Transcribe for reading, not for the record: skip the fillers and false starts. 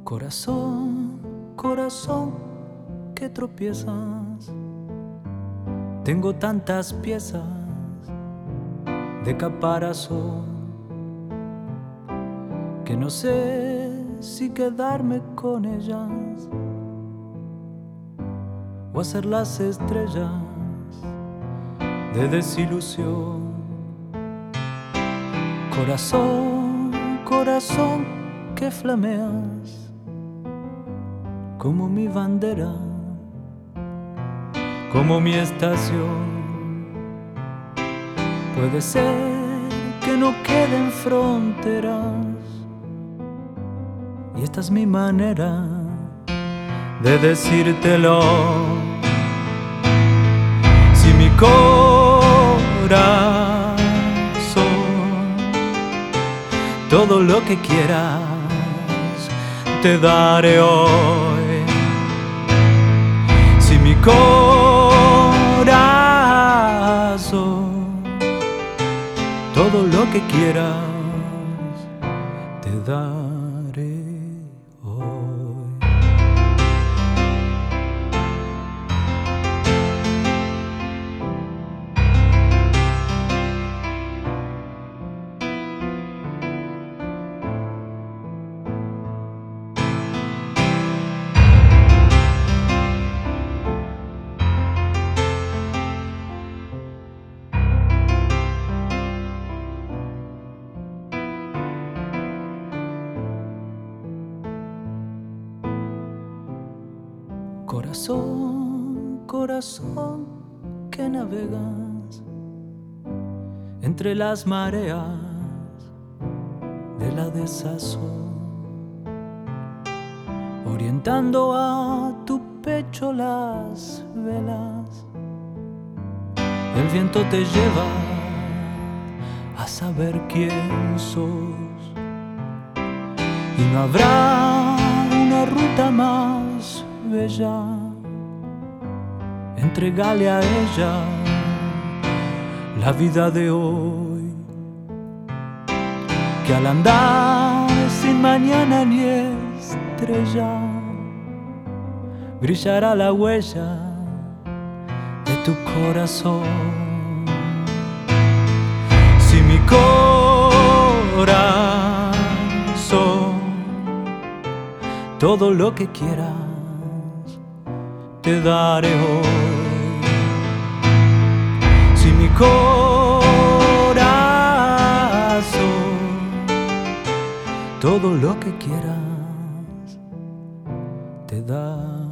Corazón, corazón, que tropiezas. Tengo tantas piezas de caparazón que no sé si quedarme con ellas o hacer las estrellas de desilusión. Corazón, corazón, que flameas como mi bandera, como mi estación. Puede ser que no queden fronteras, y esta es mi manera de decírtelo. Si mi corazón, todo lo que quieras te daré hoy. Si mi corazón, todo lo que quieras te daré hoy. Corazón, corazón, que navegas entre las mareas de la desazón, orientando a tu pecho las velas. El viento te lleva a saber quién sos, y no habrá una ruta más bella. Entregale a ella la vida de hoy, que al andar sin mañana ni estrella, brillará la huella de tu corazón. Si mi corazón, todo lo que quieras te daré hoy. Si mi corazón, todo lo que quieras te daré.